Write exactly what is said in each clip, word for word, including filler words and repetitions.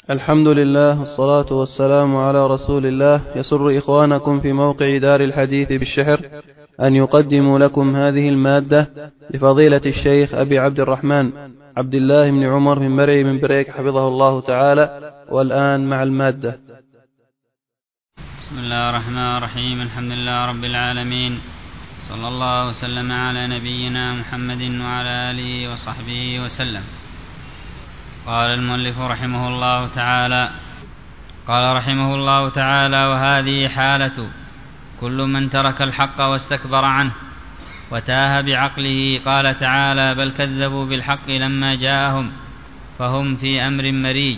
الحمد لله والصلاة والسلام على رسول الله. يسر إخوانكم في موقع دار الحديث بالشحر أن يقدموا لكم هذه المادة لفضيلة الشيخ أبي عبد الرحمن عبد الله بن عمر بن مرعي بن بريك حفظه الله تعالى. والآن مع المادة. بسم الله الرحمن الرحيم. الحمد لله رب العالمين، صلى الله وسلم على نبينا محمد وعلى آله وصحبه وسلم. قال المؤلف رحمه الله تعالى قال رحمه الله تعالى وهذه حالة كل من ترك الحق واستكبر عنه وتاه بعقله. قال تعالى بل كذبوا بالحق لما جاءهم فهم في أمر مريج.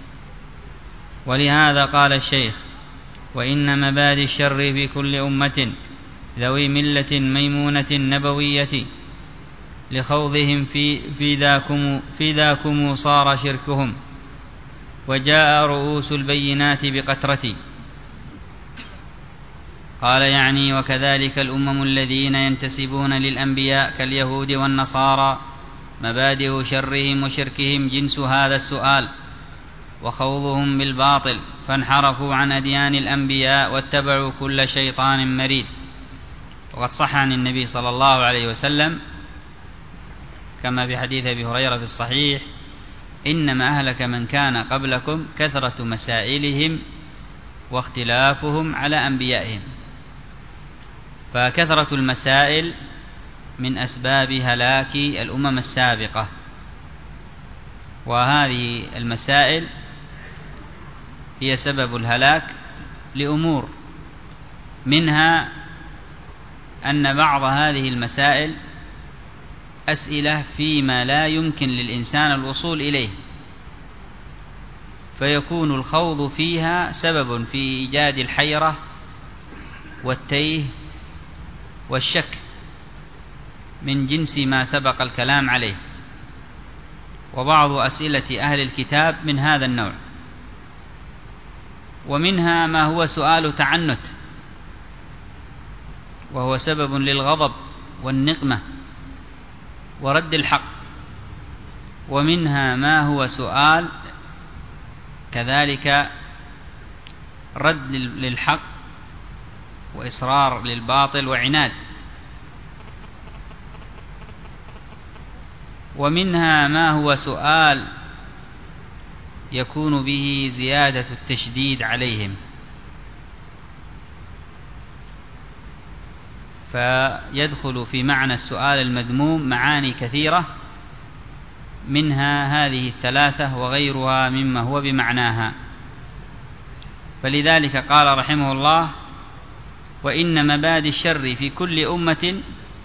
ولهذا قال الشيخ وإن مبادئ الشر في كل أمة ذوي ملة ميمونة نبوية لخوضهم في, في, ذاكم في ذاكم صار شركهم وجاء رؤوس البينات بقترة. قال يعني وكذلك الأمم الذين ينتسبون للأنبياء كاليهود والنصارى مبادئ شرهم وشركهم جنس هذا السؤال وخوضهم بالباطل، فانحرفوا عن أديان الأنبياء واتبعوا كل شيطان مريد. وقد صح عن النبي صلى الله عليه وسلم كما في حديث أبي هريرة في الصحيح إنما أهلك من كان قبلكم كثرة مسائلهم واختلافهم على أنبيائهم. فكثرة المسائل من أسباب هلاك الأمم السابقة، وهذه المسائل هي سبب الهلاك لأمور، منها أن بعض هذه المسائل أسئلة فيما لا يمكن للإنسان الوصول إليه، فيكون الخوض فيها سبب في إيجاد الحيرة والتيه والشك من جنس ما سبق الكلام عليه. وبعض أسئلة أهل الكتاب من هذا النوع، ومنها ما هو سؤال تعنت وهو سبب للغضب والنقمة ورد الحق، ومنها ما هو سؤال كذلك رد للحق وإصرار للباطل وعناد، ومنها ما هو سؤال يكون به زيادة التشديد عليهم، فيدخل في معنى السؤال المذموم معاني كثيرة، منها هذه الثلاثة وغيرها مما هو بمعناها. فلذلك قال رحمه الله وإن مبادئ الشر في كل أمة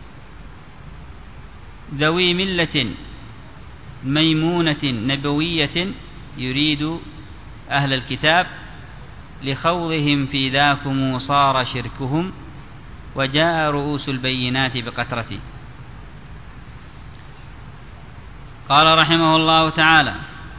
ذوي ملة ميمونة نبوية، يريد أهل الكتاب لخوضهم في ذاكم صار شركهم وجاء رؤوس البينات بقترة. قال رحمه الله تعالى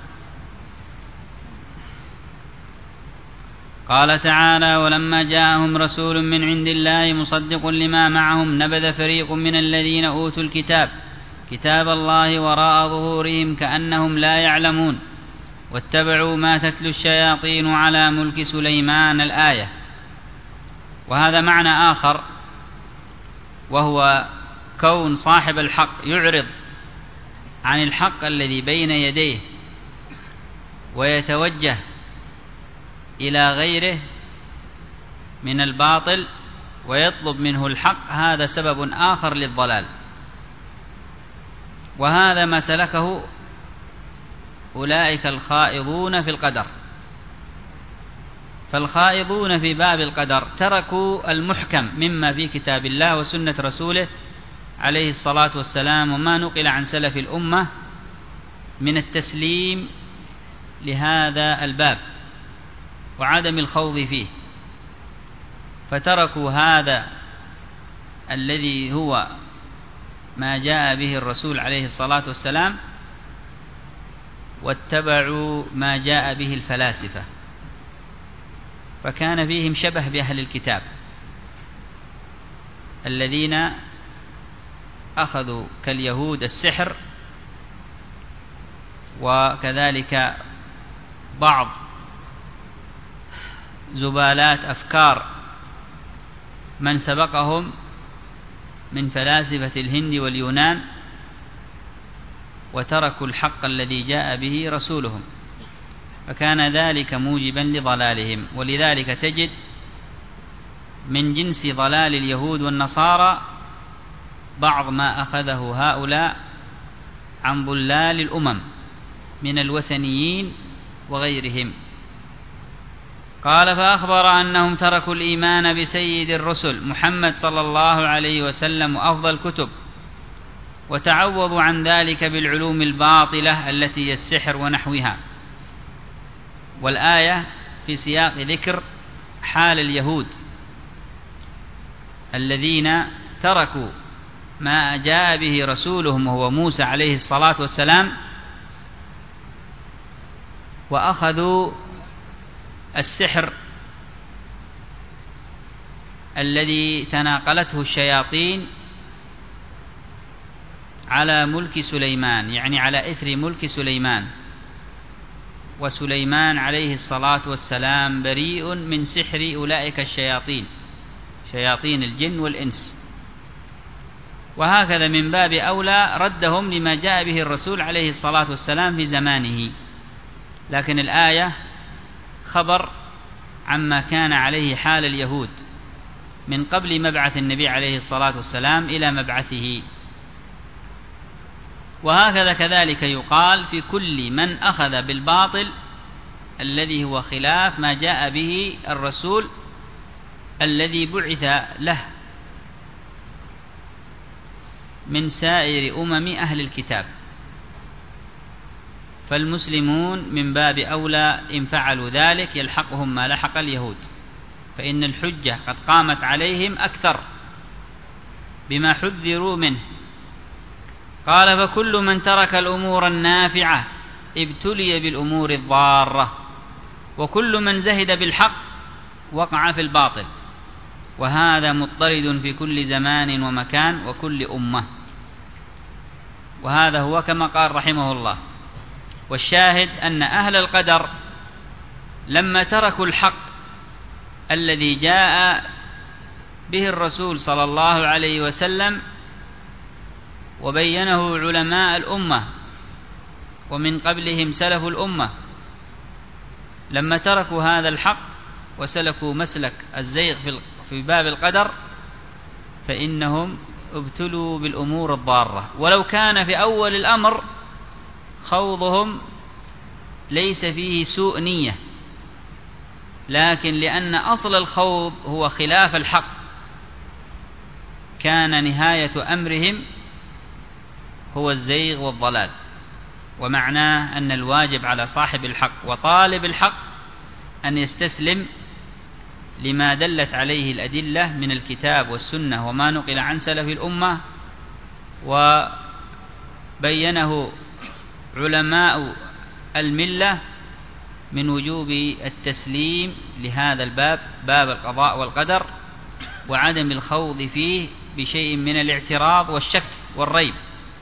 قال تعالى ولما جاءهم رسول من عند الله مصدق لما معهم نبذ فريق من الذين أوتوا الكتاب كتاب الله وراء ظهورهم كأنهم لا يعلمون واتبعوا ما تتلو الشياطين على ملك سليمان الآية. وهذا معنى آخر، وهو كون صاحب الحق يعرض عن الحق الذي بين يديه ويتوجه إلى غيره من الباطل ويطلب منه الحق، هذا سبب آخر للضلال. وهذا ما سلكه أولئك الخائضون في القدر. فالخائضون في باب القدر تركوا المحكم مما في كتاب الله وسنة رسوله عليه الصلاة والسلام وما نقل عن سلف الأمة من التسليم لهذا الباب وعدم الخوض فيه، فتركوا هذا الذي هو ما جاء به الرسول عليه الصلاة والسلام واتبعوا ما جاء به الفلاسفة، فكان فيهم شبه بأهل الكتاب الذين أخذوا كاليهود السحر وكذلك بعض زبالات أفكار من سبقهم من فلاسفة الهند واليونان وتركوا الحق الذي جاء به رسولهم، فكان ذلك موجبا لضلالهم. ولذلك تجد من جنس ضلال اليهود والنصارى بعض ما أخذه هؤلاء عن ضلال الأمم من الوثنيين وغيرهم. قال: فأخبر أنهم تركوا الإيمان بسيد الرسل محمد صلى الله عليه وسلم وأفضل الكتب، وتعوضوا عن ذلك بالعلوم الباطلة التي هي السحر ونحوها. والآية في سياق ذكر حال اليهود الذين تركوا ما جاء به رسولهم وهو موسى عليه الصلاة والسلام، وأخذوا السحر الذي تناقلته الشياطين على ملك سليمان، يعني على إثر ملك سليمان. وسليمان عليه الصلاة والسلام بريء من سحر أولئك الشياطين، شياطين الجن والإنس. وهكذا من باب أولى ردهم لما جاء به الرسول عليه الصلاة والسلام في زمانه. لكن الآية خبر عما كان عليه حال اليهود من قبل مبعث النبي عليه الصلاة والسلام إلى مبعثه. وهكذا كذلك يقال في كل من أخذ بالباطل الذي هو خلاف ما جاء به الرسول الذي بعث له من سائر أمم أهل الكتاب. فالمسلمون من باب أولى إن فعلوا ذلك يلحقهم ما لحق اليهود، فإن الحجة قد قامت عليهم أكثر بما حذروا منه. قال: فكل من ترك الأمور النافعة ابتلي بالأمور الضارة، وكل من زهد بالحق وقع في الباطل، وهذا مضطرد في كل زمان ومكان وكل أمة. وهذا هو كما قال رحمه الله. والشاهد أن أهل القدر لما تركوا الحق الذي جاء به الرسول صلى الله عليه وسلم وبينه علماء الأمة ومن قبلهم سلف الأمة، لما تركوا هذا الحق وسلكوا مسلك الزيغ في باب القدر فإنهم ابتلوا بالأمور الضارة. ولو كان في أول الأمر خوضهم ليس فيه سوء نية، لكن لأن أصل الخوض هو خلاف الحق كان نهاية أمرهم هو الزيغ والضلال. ومعناه أن الواجب على صاحب الحق وطالب الحق أن يستسلم لما دلت عليه الأدلة من الكتاب والسنة وما نقل عن سلف الأمة وبينه علماء الملة من وجوب التسليم لهذا الباب، باب القضاء والقدر، وعدم الخوض فيه بشيء من الاعتراض والشك والريب.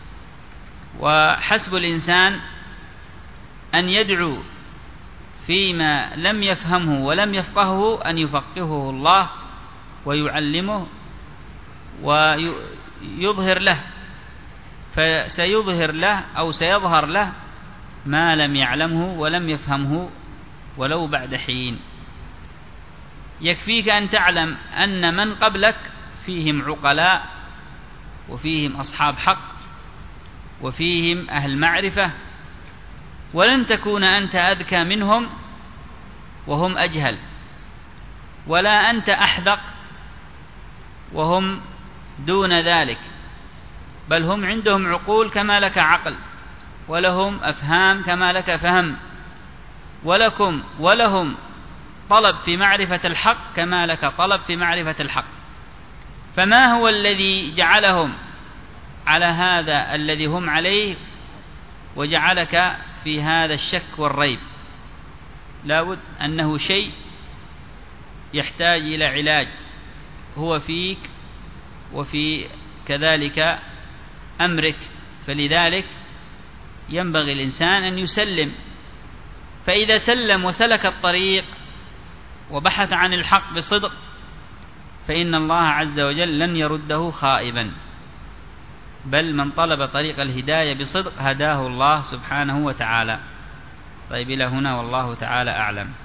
وحسب الإنسان أن يدعو فيما لم يفهمه ولم يفقهه أن يفقهه الله ويعلمه ويظهر له، فسيظهر له أو سيظهر له ما لم يعلمه ولم يفهمه ولو بعد حين. يكفيك أن تعلم أن من قبلك فيهم عقلاء وفيهم أصحاب حق وفيهم أهل معرفة، ولن تكون أنت أذكى منهم وهم أجهل، ولا أنت أحدق وهم دون ذلك، بل هم عندهم عقول كما لك عقل، ولهم أفهام كما لك فهم، ولكم ولهم طلب في معرفة الحق كما لك طلب في معرفة الحق. فما هو الذي جعلهم على هذا الذي هم عليه وجعلك في هذا الشك والريب؟ لا بد أنه شيء يحتاج إلى علاج هو فيك وفي كذلك أمرك. فلذلك ينبغي الإنسان أن يسلم فإذا سلم وسلك الطريق وبحث عن الحق بصدق فإن الله عز وجل لن يرده خائبا، بل من طلب طريق الهداية بصدق هداه الله سبحانه وتعالى. طيب إلى هنا والله تعالى أعلم.